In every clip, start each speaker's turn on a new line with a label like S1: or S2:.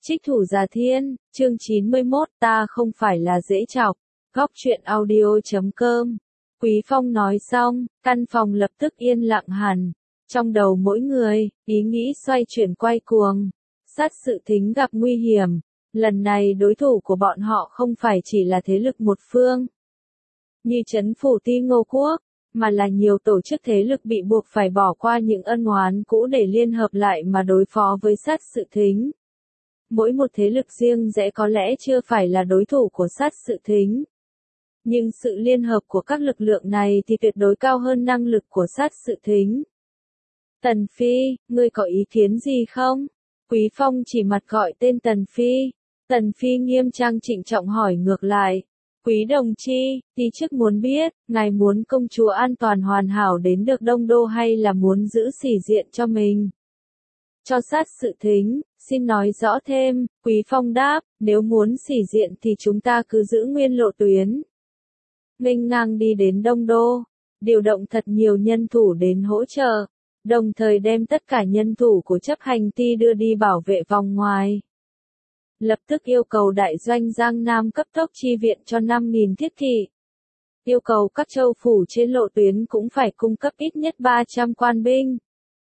S1: Trích Thủ Già Thiên, chương 91, ta không phải là dễ chọc. Góc truyện audio.com. Quý Phong nói xong, căn phòng lập tức yên lặng hẳn. Trong đầu mỗi người, ý nghĩ xoay chuyển quay cuồng. Sát Sự Thính gặp nguy hiểm. Lần này đối thủ của bọn họ không phải chỉ là thế lực một phương, như Trấn Phủ Ti Ngô Quốc, mà là nhiều tổ chức thế lực bị buộc phải bỏ qua những ân oán cũ để liên hợp lại mà đối phó với Sát Sự Thính. Mỗi một thế lực riêng rẽ có lẽ chưa phải là đối thủ của Sát Sự Thính, nhưng sự liên hợp của các lực lượng này thì tuyệt đối cao hơn năng lực của Sát Sự Thính. Tần Phi, ngươi có ý kiến gì không? Quý Phong chỉ mặt gọi tên Tần Phi. Tần Phi nghiêm trang trịnh trọng hỏi ngược lại. Quý đồng chi, tí trước muốn biết, ngài muốn công chúa an toàn hoàn hảo đến được Đông Đô hay là muốn giữ sĩ diện cho mình? Cho Sát Sự Thính, xin nói rõ thêm. Quý Phong đáp, nếu muốn sĩ diện thì chúng ta cứ giữ nguyên lộ tuyến. Nghênh ngang đi đến Đông Đô, điều động thật nhiều nhân thủ đến hỗ trợ, đồng thời đem tất cả nhân thủ của chấp hành ti đưa đi bảo vệ vòng ngoài. Lập tức yêu cầu đại doanh Giang Nam cấp tốc chi viện cho 5.000 thiết kỵ. Yêu cầu các châu phủ trên lộ tuyến cũng phải cung cấp ít nhất 300 quan binh.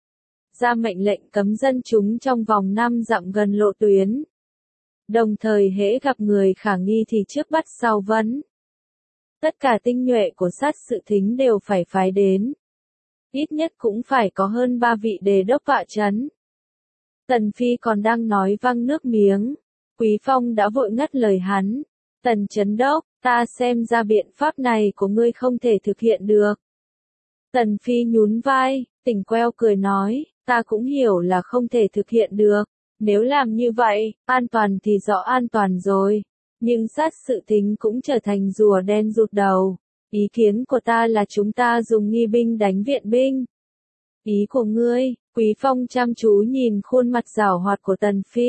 S1: Ra mệnh lệnh cấm dân chúng trong vòng 5 dặm gần lộ tuyến. Đồng thời hễ gặp người khả nghi thì trước bắt sau vấn. Tất cả tinh nhuệ của Sát Sự Thính đều phải phái đến. Ít nhất cũng phải có hơn 3 vị đề đốc tọa trấn. Tần Phi còn đang nói văng nước miếng. Quý Phong đã vội ngắt lời hắn. Tần Chấn Đốc, ta xem ra biện pháp này của ngươi không thể thực hiện được. Tần Phi nhún vai, tỉnh queo cười nói, ta cũng hiểu là không thể thực hiện được. Nếu làm như vậy, an toàn thì rõ an toàn rồi. Nhưng Sát Sự Thính cũng trở thành rùa đen rụt đầu. Ý kiến của ta là chúng ta dùng nghi binh đánh viện binh. Ý của ngươi? Quý Phong chăm chú nhìn khuôn mặt giảo hoạt của Tần Phi.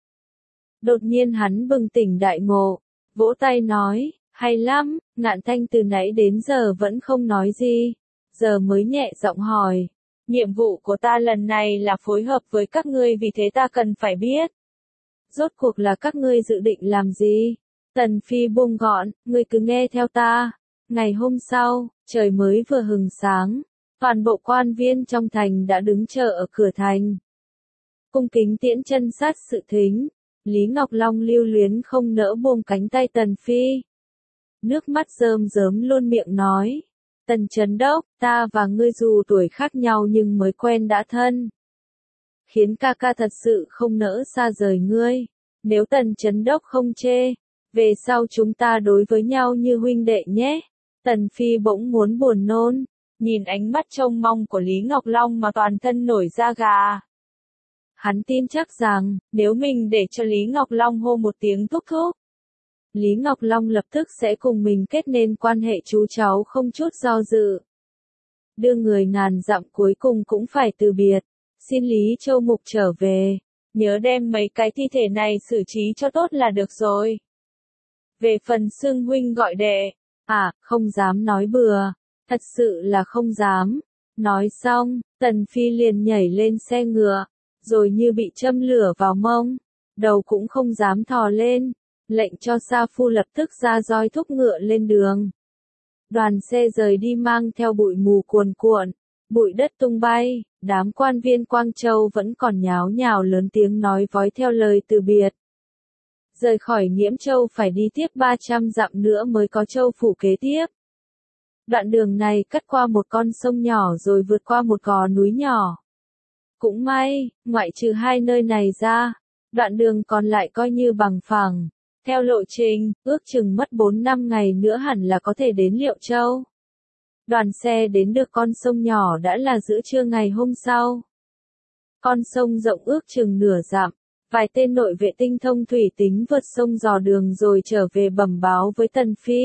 S1: Đột nhiên hắn bừng tỉnh đại ngộ, vỗ tay nói, hay lắm. Ngạn Thanh từ nãy đến giờ vẫn không nói gì, giờ mới nhẹ giọng hỏi. Nhiệm vụ của ta lần này là phối hợp với các ngươi, vì thế ta cần phải biết. Rốt cuộc là các ngươi dự định làm gì? Tần Phi buông gọn, ngươi cứ nghe theo ta. Ngày hôm sau, trời mới vừa hừng sáng, toàn bộ quan viên trong thành đã đứng chờ ở cửa thành. Cung kính tiễn chân Sát Sự Thính. Lý Ngọc Long lưu luyến không nỡ buông cánh tay Tần Phi. Nước mắt rơm rớm luôn miệng nói. Tần Chấn Đốc, ta và ngươi dù tuổi khác nhau nhưng mới quen đã thân. Khiến ca ca thật sự không nỡ xa rời ngươi. Nếu Tần Chấn Đốc không chê, về sau chúng ta đối với nhau như huynh đệ nhé. Tần Phi bỗng muốn buồn nôn. Nhìn ánh mắt trông mong của Lý Ngọc Long mà toàn thân nổi da gà. Hắn tin chắc rằng, nếu mình để cho Lý Ngọc Long hô một tiếng thúc thúc, Lý Ngọc Long lập tức sẽ cùng mình kết nên quan hệ chú cháu không chút do dự. Đưa người ngàn dặm cuối cùng cũng phải từ biệt. Xin Lý Châu Mục trở về. Nhớ đem mấy cái thi thể này xử trí cho tốt là được rồi. Về phần xưng huynh gọi đệ, không dám nói bừa. Thật sự là không dám. Nói xong, Tần Phi liền nhảy lên xe ngựa. Rồi như bị châm lửa vào mông, đầu cũng không dám thò lên, lệnh cho Sa Phu lập tức ra roi thúc ngựa lên đường. Đoàn xe rời đi mang theo bụi mù cuồn cuộn, bụi đất tung bay, đám quan viên Quang Châu vẫn còn nháo nhào lớn tiếng nói vói theo lời từ biệt. Rời khỏi Nghiễm Châu phải đi tiếp 300 dặm nữa mới có châu phủ kế tiếp. Đoạn đường này cắt qua một con sông nhỏ rồi vượt qua một gò núi nhỏ. Cũng may, ngoại trừ hai nơi này ra, đoạn đường còn lại coi như bằng phẳng. Theo lộ trình, ước chừng mất 4-5 ngày nữa hẳn là có thể đến Liệu Châu. Đoàn xe đến được con sông nhỏ đã là giữa trưa ngày hôm sau. Con sông rộng ước chừng nửa dặm, vài tên nội vệ tinh thông thủy tính vượt sông dò đường rồi trở về bẩm báo với Tần Phi.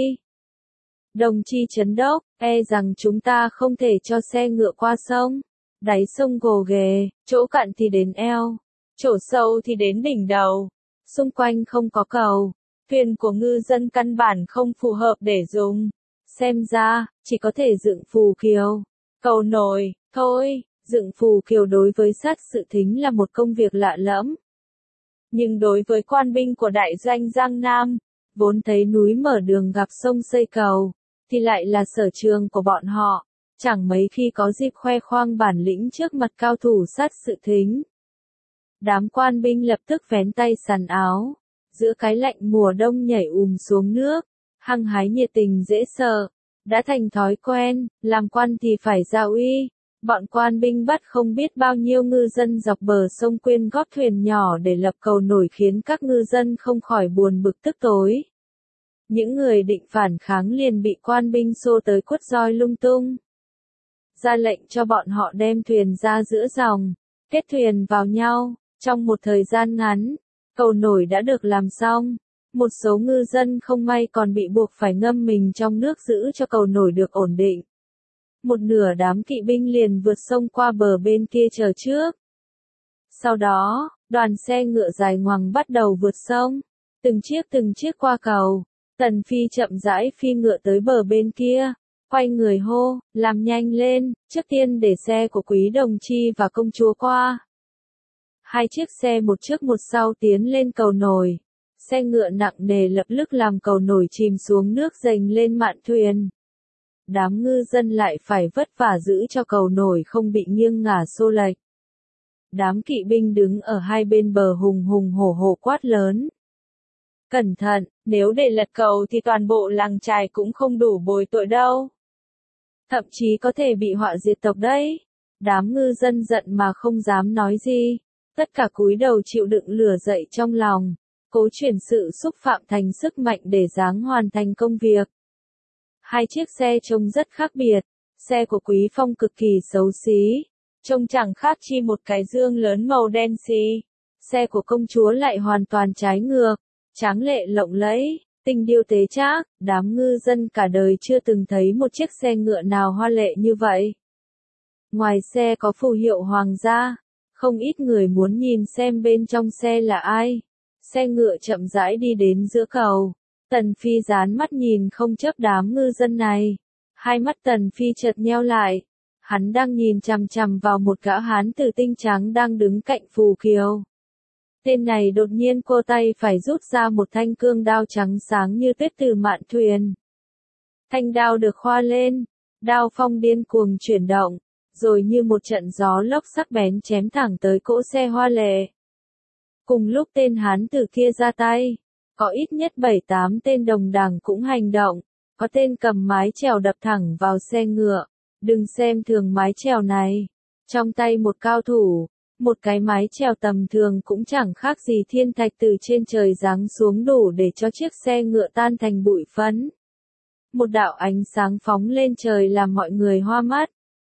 S1: Đồng chi Chấn Đốc, rằng chúng ta không thể cho xe ngựa qua sông. Đáy sông gồ ghề, chỗ cạn thì đến eo, chỗ sâu thì đến đỉnh đầu. Xung quanh không có cầu, thuyền của ngư dân căn bản không phù hợp để dùng. Xem ra, chỉ có thể dựng phù kiều. Cầu nổi, thôi, dựng phù kiều đối với Sát Sự Thính là một công việc lạ lẫm. Nhưng đối với quan binh của đại doanh Giang Nam, vốn thấy núi mở đường gặp sông xây cầu, thì lại là sở trường của bọn họ, chẳng mấy khi có dịp khoe khoang bản lĩnh trước mặt cao thủ sát sự thính. Đám quan binh lập tức vén tay sắn áo, giữa cái lạnh mùa đông nhảy xuống nước, hăng hái nhiệt tình dễ sợ, đã thành thói quen, làm quan thì phải giao uy. Bọn quan binh bắt không biết bao nhiêu ngư dân dọc bờ sông quyên góp thuyền nhỏ để lập cầu nổi khiến các ngư dân không khỏi buồn bực tức tối. Những người định phản kháng liền bị quan binh xô tới quất roi lung tung. Ra lệnh cho bọn họ đem thuyền ra giữa dòng, kết thuyền vào nhau. Trong một thời gian ngắn, cầu nổi đã được làm xong. Một số ngư dân không may còn bị buộc phải ngâm mình trong nước giữ cho cầu nổi được ổn định. Một nửa đám kỵ binh liền vượt sông qua bờ bên kia chờ trước. Sau đó, đoàn xe ngựa dài ngoằng bắt đầu vượt sông, từng chiếc qua cầu. Tần Phi chậm rãi phi ngựa tới bờ bên kia, quay người hô, làm nhanh lên, trước tiên để xe của Quý Đồng Chi và công chúa qua. Hai chiếc xe một trước một sau tiến lên cầu nổi. Xe ngựa nặng nề lập tức làm cầu nổi chìm xuống nước dành lên mạn thuyền. Đám ngư dân lại phải vất vả giữ cho cầu nổi không bị nghiêng ngả xô lệch. Đám kỵ binh đứng ở hai bên bờ hùng hùng hổ hổ quát lớn. Cẩn thận, nếu để lật cầu thì toàn bộ làng chài cũng không đủ bồi tội đâu. Thậm chí có thể bị họa diệt tộc đấy. Đám ngư dân giận mà không dám nói gì. Tất cả cúi đầu chịu đựng lửa dậy trong lòng, cố chuyển sự xúc phạm thành sức mạnh để ráng hoàn thành công việc. Hai chiếc xe trông rất khác biệt, xe của Quý Phong cực kỳ xấu xí, trông chẳng khác chi một cái dương lớn màu đen xì. Xe của công chúa lại hoàn toàn trái ngược, tráng lệ lộng lẫy, tình điêu tế trác, đám ngư dân cả đời chưa từng thấy một chiếc xe ngựa nào hoa lệ như vậy. Ngoài xe có phù hiệu hoàng gia, không ít người muốn nhìn xem bên trong xe là ai. Xe ngựa chậm rãi đi đến giữa cầu. Tần Phi dán mắt nhìn không chớp đám ngư dân này. Hai mắt Tần Phi chợt nheo lại. Hắn đang nhìn chằm chằm vào một gã hán tử tinh trắng đang đứng cạnh phù kiều. Tên này đột nhiên cô tay phải rút ra một thanh cương đao trắng sáng như tuyết từ mạn thuyền. Thanh đao được khoa lên, đao phong điên cuồng chuyển động, rồi như một trận gió lốc sắc bén chém thẳng tới cỗ xe hoa lệ. Cùng lúc tên hán tử kia ra tay, có ít nhất 7-8 tên đồng đảng cũng hành động, có tên cầm mái chèo đập thẳng vào xe ngựa. Đừng xem thường mái chèo này, trong tay một cao thủ, một cái mái chèo tầm thường cũng chẳng khác gì thiên thạch từ trên trời giáng xuống đủ để cho chiếc xe ngựa tan thành bụi phấn. Một đạo ánh sáng phóng lên trời làm mọi người hoa mắt.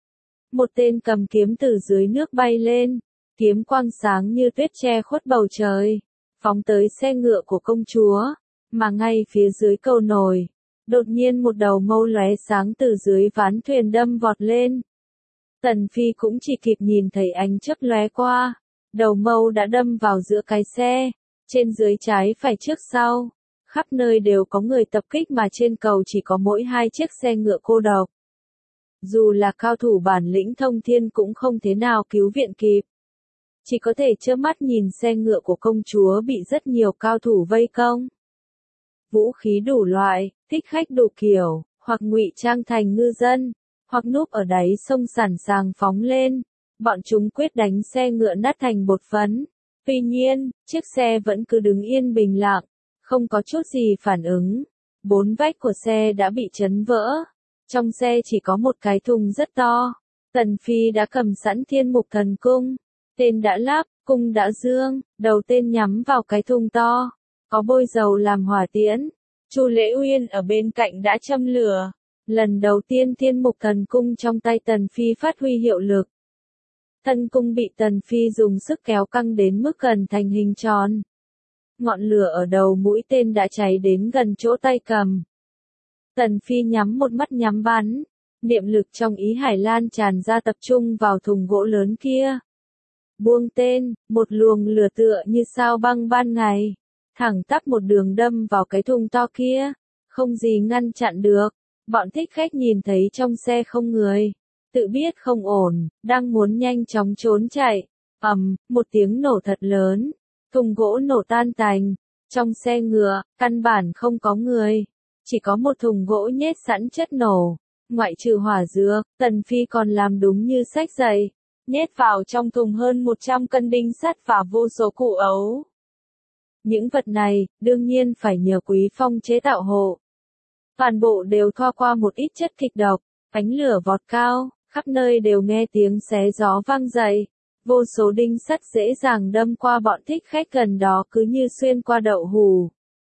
S1: Một tên cầm kiếm từ dưới nước bay lên, kiếm quang sáng như tuyết che khuất bầu trời, phóng tới xe ngựa của công chúa, mà ngay phía dưới cầu nổi, đột nhiên một đầu mâu lóe sáng từ dưới ván thuyền đâm vọt lên. Tần Phi cũng chỉ kịp nhìn thấy ánh chớp lóe qua, đầu mâu đã đâm vào giữa cái xe, trên dưới trái phải trước sau, khắp nơi đều có người tập kích mà trên cầu chỉ có mỗi hai chiếc xe ngựa cô độc. Dù là cao thủ bản lĩnh thông thiên cũng không thế nào cứu viện kịp. Chỉ có thể trơ mắt nhìn xe ngựa của công chúa bị rất nhiều cao thủ vây công. Vũ khí đủ loại, thích khách đủ kiểu, hoặc ngụy trang thành ngư dân, hoặc núp ở đáy sông sẵn sàng phóng lên. Bọn chúng quyết đánh xe ngựa nát thành bột phấn. Tuy nhiên, chiếc xe vẫn cứ đứng yên bình lặng, không có chút gì phản ứng. Bốn vách của xe đã bị chấn vỡ. Trong xe chỉ có một cái thùng rất to. Tần Phi đã cầm sẵn Thiên Mục Thần Cung. Tên đã lắp, cung đã dương, đầu tên nhắm vào cái thùng to. Có bôi dầu làm hỏa tiễn. Chu Lễ Uyên ở bên cạnh đã châm lửa. Lần đầu tiên Thiên Mục Thần Cung trong tay Tần Phi phát huy hiệu lực. Thần cung bị Tần Phi dùng sức kéo căng đến mức gần thành hình tròn. Ngọn lửa ở đầu mũi tên đã cháy đến gần chỗ tay cầm. Tần Phi nhắm một mắt nhắm bắn, niệm lực trong ý hải lan tràn ra tập trung vào thùng gỗ lớn kia. Buông tên, một luồng lửa tựa như sao băng ban ngày, thẳng tắp một đường đâm vào cái thùng to kia, không gì ngăn chặn được. Bọn thích khách nhìn thấy trong xe không người, tự biết không ổn, đang muốn nhanh chóng trốn chạy. Một tiếng nổ thật lớn, thùng gỗ nổ tan tành. Trong xe ngựa, căn bản không có người. Chỉ có một thùng gỗ nhét sẵn chất nổ. Ngoại trừ hỏa dược, Tần Phi còn làm đúng như sách dạy. Nhét vào trong thùng hơn 100 cân đinh sắt và vô số củ ấu. Những vật này, đương nhiên phải nhờ Quý Phong chế tạo hộ. Toàn bộ đều thoa qua một ít chất kịch độc, ánh lửa vọt cao, khắp nơi đều nghe tiếng xé gió vang dậy. Vô số đinh sắt dễ dàng đâm qua bọn thích khách gần đó cứ như xuyên qua đậu hù.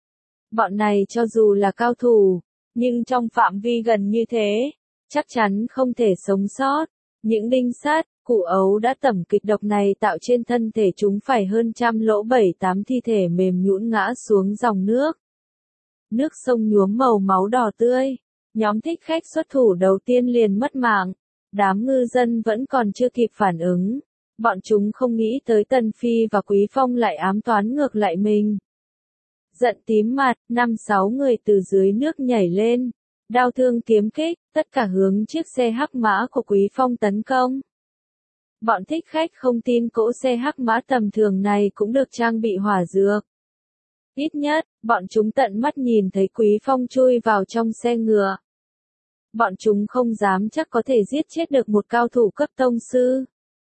S1: Bọn này cho dù là cao thủ, nhưng trong phạm vi gần như thế, chắc chắn không thể sống sót. Những đinh sắt, củ ấu đã tẩm kịch độc này tạo trên thân thể chúng phải hơn trăm lỗ 7-8 thi thể mềm nhũn ngã xuống dòng nước. Nước sông nhuốm màu máu đỏ tươi. Nhóm thích khách xuất thủ đầu tiên liền mất mạng. Đám ngư dân vẫn còn chưa kịp phản ứng. Bọn chúng không nghĩ tới Tần Phi và Quý Phong lại ám toán ngược lại mình. Giận tím mặt, 5-6 người từ dưới nước nhảy lên. Đao thương kiếm kích, tất cả hướng chiếc xe hắc mã của Quý Phong tấn công. Bọn thích khách không tin cỗ xe hắc mã tầm thường này cũng được trang bị hỏa dược. Ít nhất, bọn chúng tận mắt nhìn thấy Quý Phong chui vào trong xe ngựa. Bọn chúng không dám chắc có thể giết chết được một cao thủ cấp tông sư.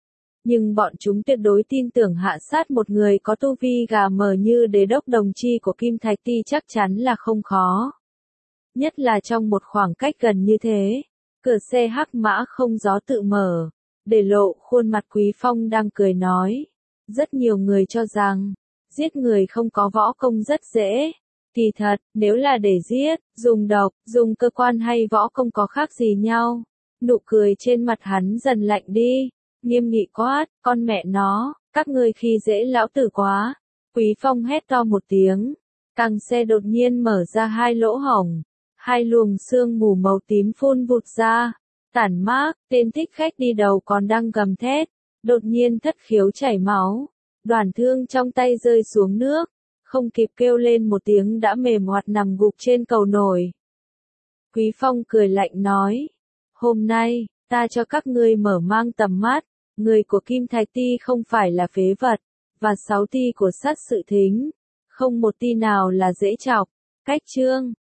S1: Nhưng bọn chúng tuyệt đối tin tưởng hạ sát một người có tu vi gà mờ như đế đốc đồng chi của Kim Thạch Ti chắc chắn là không khó. Nhất là trong một khoảng cách gần như thế, cửa xe hắc mã không gió tự mở, để lộ khuôn mặt Quý Phong đang cười nói. Rất nhiều người cho rằng, giết người không có võ công rất dễ. Kỳ thật, nếu là để giết, dùng độc, dùng cơ quan hay võ công có khác gì nhau. Nụ cười trên mặt hắn dần lạnh đi, nghiêm nghị quát, con mẹ nó, các ngươi khi dễ lão tử quá. Quý Phong hét to một tiếng, càng xe đột nhiên mở ra hai lỗ hổng, hai luồng sương mù màu tím phun vụt ra, tản mát, tên thích khách đi đầu còn đang gầm thét, đột nhiên thất khiếu chảy máu, đoàn thương trong tay rơi xuống nước, không kịp kêu lên một tiếng đã mềm oặt nằm gục trên cầu nổi. Quý Phong cười lạnh nói, hôm nay, ta cho các ngươi mở mang tầm mắt, người của Kim Thạch Ti không phải là phế vật, và 6 ti của sát sự thính, không một ti nào là dễ chọc. Cách chương